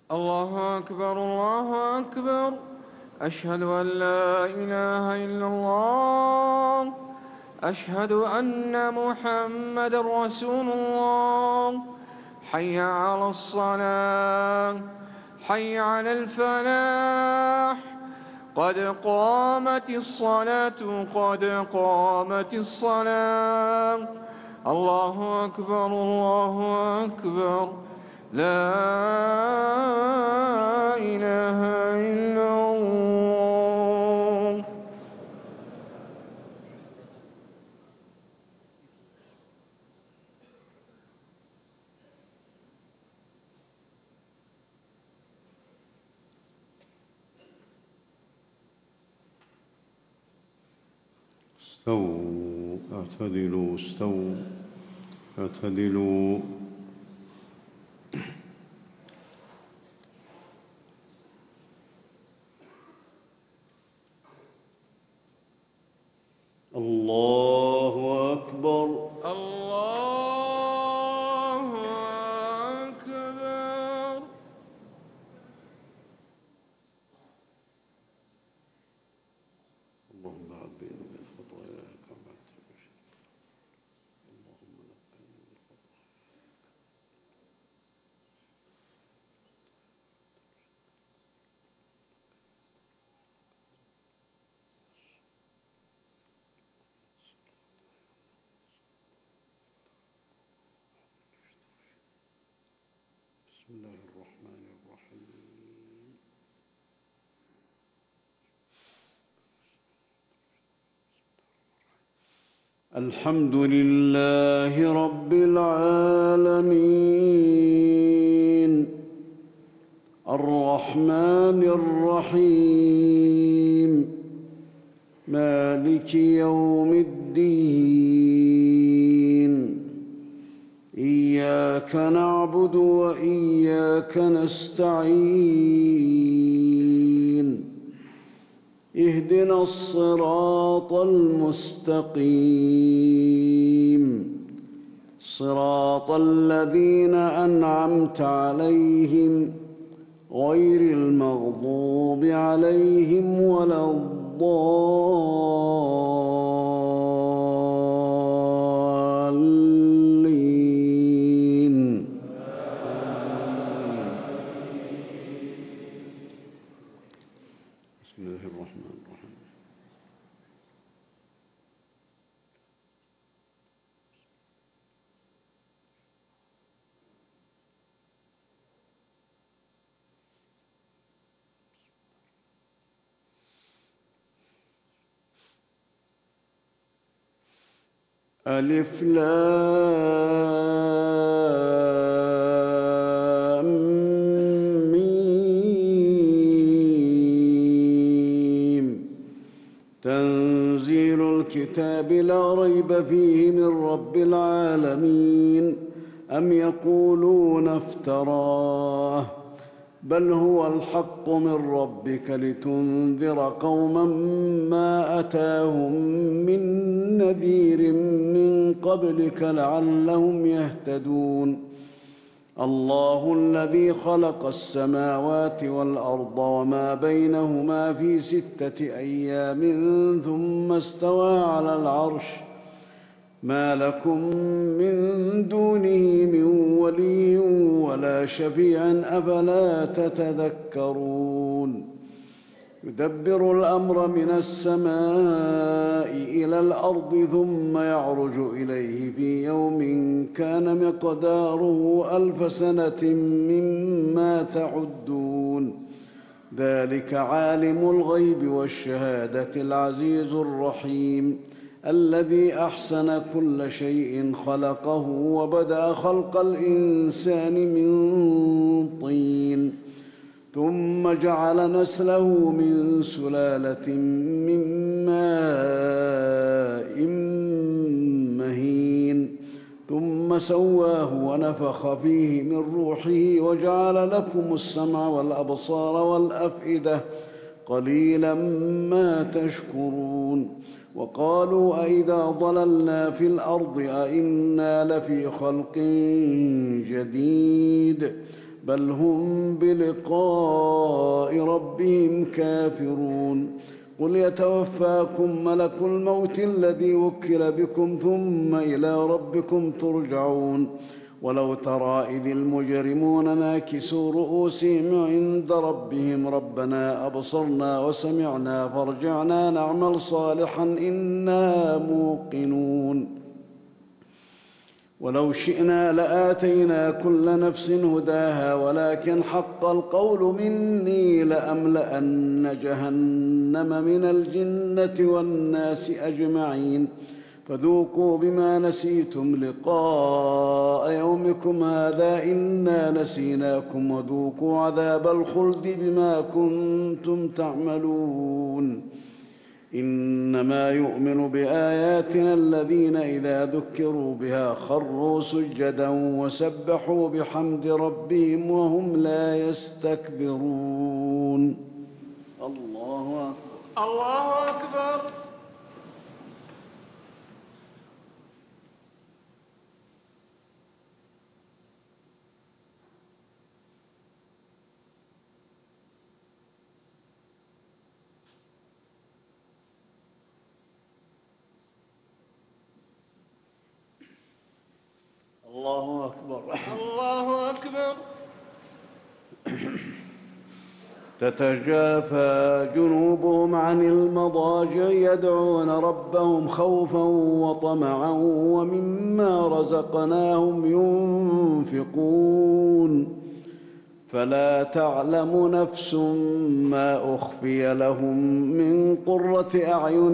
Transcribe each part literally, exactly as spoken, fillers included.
الله أكبر الله أكبر. أشهد أن لا إله إلا الله. أشهد أن محمدًا رسول الله. حي على الصلاة، حي على الفلاح. قد قامت الصلاة قد قامت الصلاة. الله أكبر الله أكبر. لا إله إلا الله. استووا اعتدلوا استووا اعتدلوا. الله أكبر. الله أكبر. اللهم بعد بيني وبين خطاياك وبعد اللهم نقني من خطاياك. بسم الله الرحمن الرحيم. الحمد لله رب العالمين الرحمن الرحيم مالك يوم الدين. إياك نعبد وإياك نستعين. اهدنا الصراط المستقيم صراط الذين أنعمت عليهم غير المغضوب عليهم ولا الضالين. بسم الله الرحمن الرحيم. ألف لام ميم. تنزيل الكتاب لا ريب فيه من رب العالمين. أم يقولون افتراه بل هو الحق من ربك لتنذر قوما ما أتاهم من نذير من قبلك لعلهم يهتدون. الله الذي خلق السماوات والأرض وما بينهما في ستة أيام ثم استوى على العرش. ما لكم من دونه من ولي ولا شفيع أفلا تتذكرون. يدبر الأمر من السماء إلى الأرض ثم يعرج إليه في يوم كان مقداره ألف سنة مما تعدون. ذلك عالم الغيب والشهادة العزيز الرحيم الذي أحسن كل شيء خلقه وبدأ خلق الإنسان من طين ثم جعل نسله من سلالة من ماء مهين ثم سواه ونفخ فيه من روحه وجعل لكم السمع والأبصار والأفئدة قليلا ما تشكرون. وقالوا أئذا ضللنا في الأرض أئنا لفي خلق جديد بل هم بلقاء ربهم كافرون قل يتوفاكم ملك الموت الذي وكل بكم ثم إلى ربكم ترجعون ولو ترى إذ المجرمون ناكسوا رؤوسهم عند ربهم ربنا أبصرنا وسمعنا فارجعنا نعمل صالحا إنا موقنون ولو شئنا لآتينا كل نفس هداها ولكن حق القول مني لأملأن جهنم من الجنة والناس أجمعين فذوقوا بما نسيتم لقاء يومكم هذا إنا نسيناكم وذوقوا عذاب الخلد بما كنتم تعملون إنما يؤمن بآياتنا الذين إذا ذكروا بها خروا سجدا وسبحوا بحمد ربهم وهم لا يستكبرون. الله أكبر. الله أكبر. الله أكبر. الله أكبر. تتجافى جنوبهم عن المضاجع يدعون ربهم خوفا وطمعا ومما رزقناهم ينفقون فلا تعلم نفس ما أخفي لهم من قرة أعين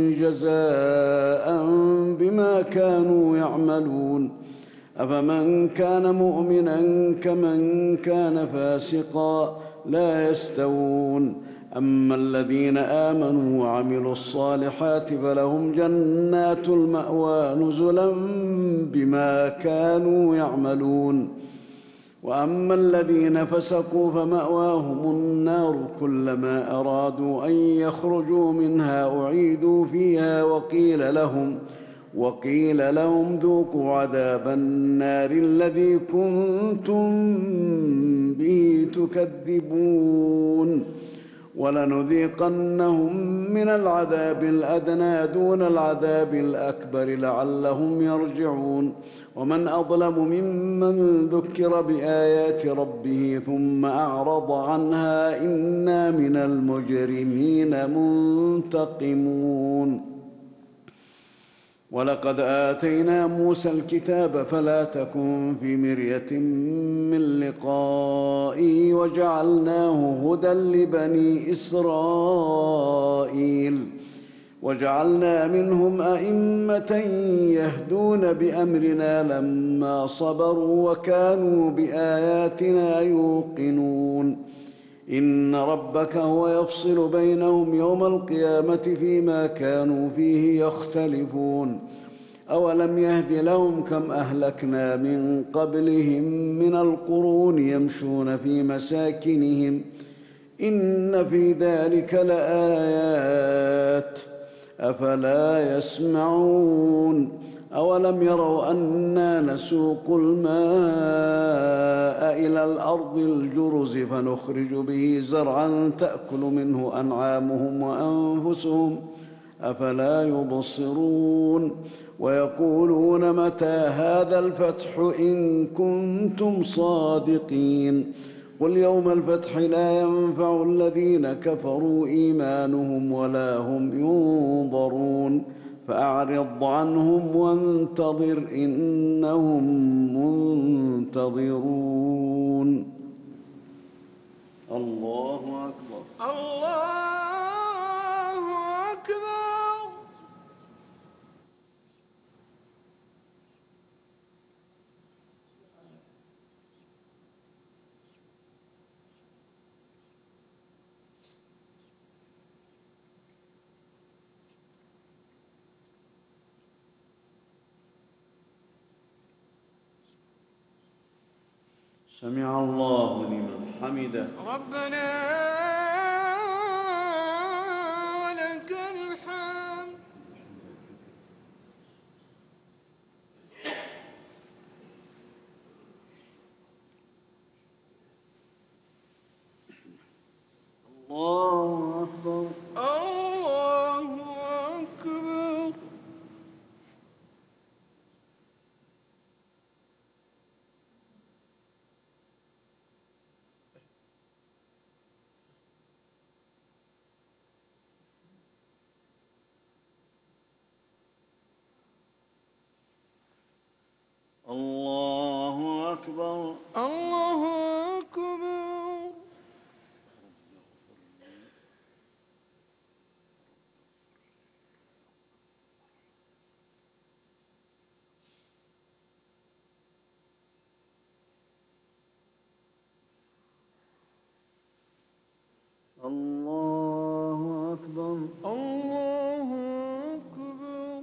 جزاء بما كانوا يعملون أفمن كان مؤمنا كمن كان فاسقا لا يستوون أما الذين آمنوا وعملوا الصالحات فلهم جنات المأوى نزلا بما كانوا يعملون وأما الذين فسقوا فمأواهم النار كلما أرادوا أن يخرجوا منها أعيدوا فيها وقيل لهم وقيل لهم ذوقوا عذاب النار الذي كنتم به تكذبون ولنذيقنهم من العذاب الأدنى دون العذاب الأكبر لعلهم يرجعون ومن أظلم ممن ذكر بآيات ربه ثم أعرض عنها إنا من المجرمين منتقمون ولقد آتينا موسى الكتاب فلا تكن في مرية من لقائه وجعلناه هدى لبني إسرائيل وجعلنا منهم أئمة يهدون بأمرنا لما صبروا وكانوا بآياتنا يوقنون إن ربك هو يفصل بينهم يوم القيامة فيما كانوا فيه يختلفون أولم يهد لهم كم أهلكنا من قبلهم من القرون يمشون في مساكنهم إن في ذلك لآيات أفلا يسمعون أولم يروا أنا نسوق الماء إلى الأرض الجرز فنخرج به زرعا تأكل منه أنعامهم وأنفسهم أفلا يبصرون ويقولون متى هذا الفتح إن كنتم صادقين قل يوم الفتح لا ينفع الذين كفروا إيمانهم ولا هم ينظرون فأعرض عنهم وانتظر إنهم منتظرون. الله أكبر. الله أكبر. سمع الله لمن حمده. ربنا ولك الحمد. الله أكبر. الله أكبر.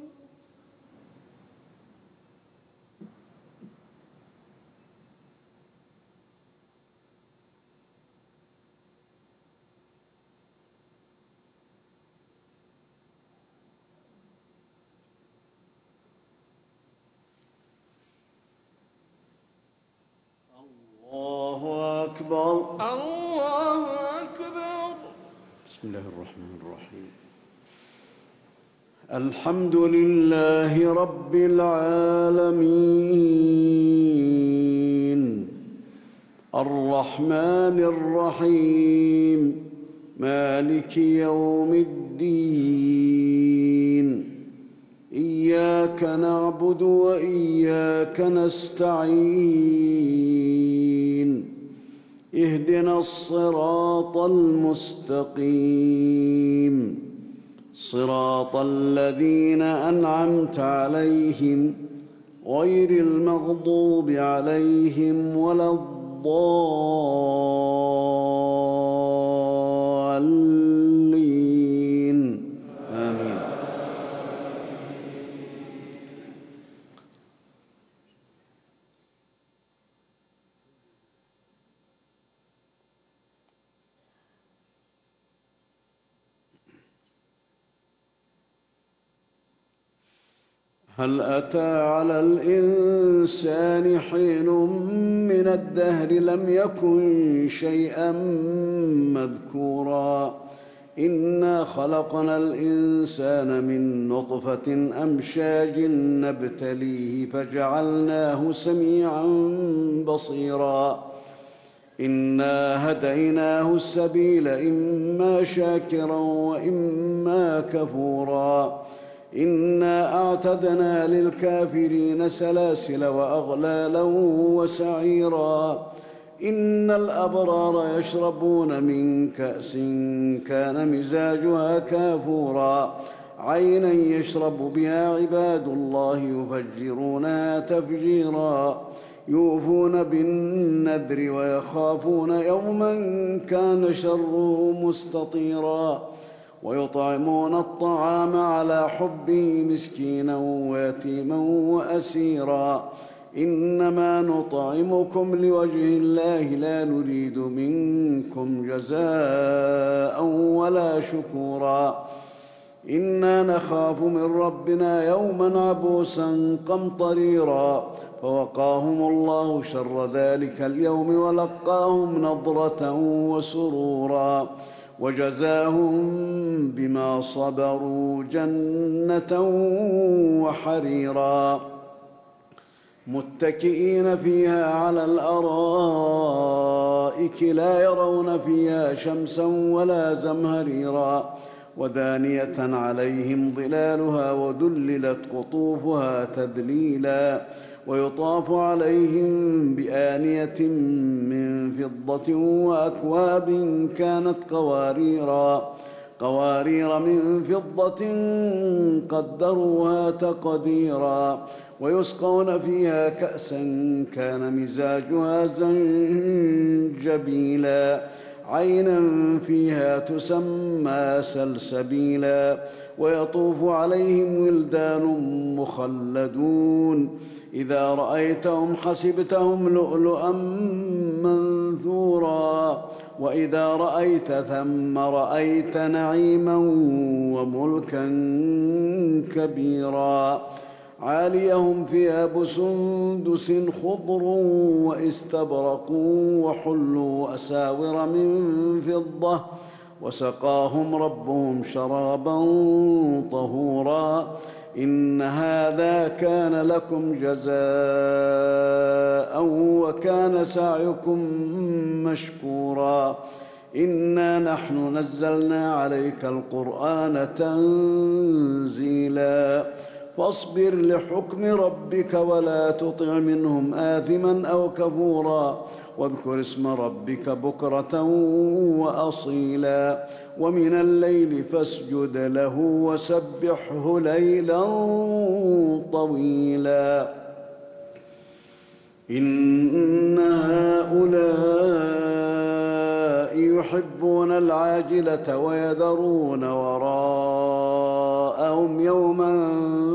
الله أكبر. الله أكبر. بسم الله الرحمن الرحيم. الحمد لله رب العالمين الرحمن الرحيم مالك يوم الدين إياك نعبد وإياك نستعين اهدنا الصراط المستقيم صراط الذين أنعمت عليهم غير المغضوب عليهم ولا الضالين آمين. هل أتى على الإنسان حين من الدهر لم يكن شيئا مذكورا إنا خلقنا الإنسان من نطفة أمشاج نبتليه فجعلناه سميعا بصيرا إنا هديناه السبيل إما شاكرا وإما كفورا إنا أعتدنا للكافرين سلاسل وأغلالا وسعيرا إن الأبرار يشربون من كأس كان مزاجها كافورا عينا يشرب بها عباد الله يفجرونها تفجيرا يوفون بالنذر ويخافون يوما كان شره مستطيرا ويطعمون الطعام على حبه مسكينا ويتيما وأسيرا إنما نطعمكم لوجه الله لا نريد منكم جزاء ولا شكورا إنا نخاف من ربنا يوما عبوسا قمطريرا فوقاهم الله شر ذلك اليوم ولقاهم نضرة وسرورا وجزاهم بما صبروا جنة وحريرا متكئين فيها على الأرائك لا يرون فيها شمسا ولا زمهريرا ودانية عليهم ظلالها وذللت قطوفها تذليلا ويطاف عليهم بآنية من فضة وأكواب كانت قواريرا قوارير من فضة قدروها تقديرا ويسقون فيها كأسا كان مزاجها زنجبيلا عينا فيها تسمى سلسبيلا ويطوف عليهم ولدان مخلدون إذا رأيتهم حسبتهم لؤلؤا منثورا وإذا رأيت ثم رأيت نعيما وملكا كبيرا عاليهم ثياب سندس خضر واستبرق وحلوا أساور من فضة وسقاهم ربهم شرابا طهورا إن هذا كان لكم جزاء وكان سعيكم مشكورا إنا نحن نزلنا عليك القرآن تنزيلا فاصبر لحكم ربك ولا تطع منهم آثما أو كفورا واذكر اسم ربك بكرة وأصيلا ومن الليل فاسجد له وسبحه ليلا طويلا إن هؤلاء يحبون يحبون العاجلة ويذرون وراءهم يوما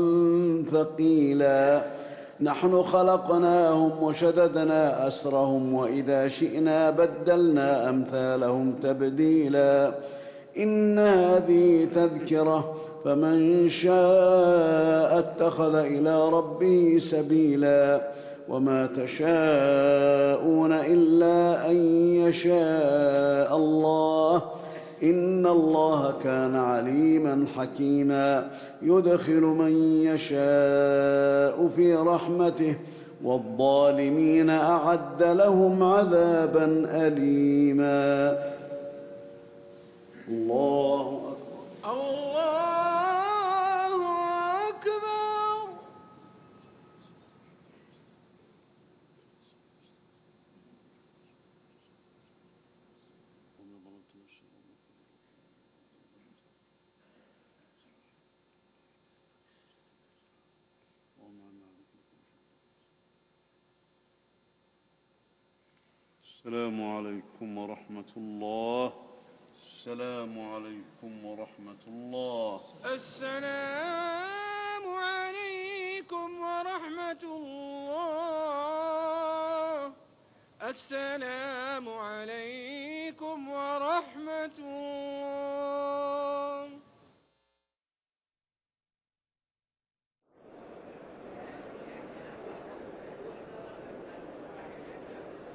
ثقيلا نحن خلقناهم وشددنا أسرهم وإذا شئنا بدلنا أمثالهم تبديلا إن هذه تذكرة فمن شاء اتخذ إلى ربه سبيلا وما تشاءون إلا أن يشاء الله إن الله كان عليما حكيما يدخل من يشاء في رحمته والظالمين أعد لهم عذابا أليما. الله أكبر. الله أكبر. السلام عليكم ورحمة الله. السلام عليكم ورحمة الله. السلام عليكم ورحمة الله. السلام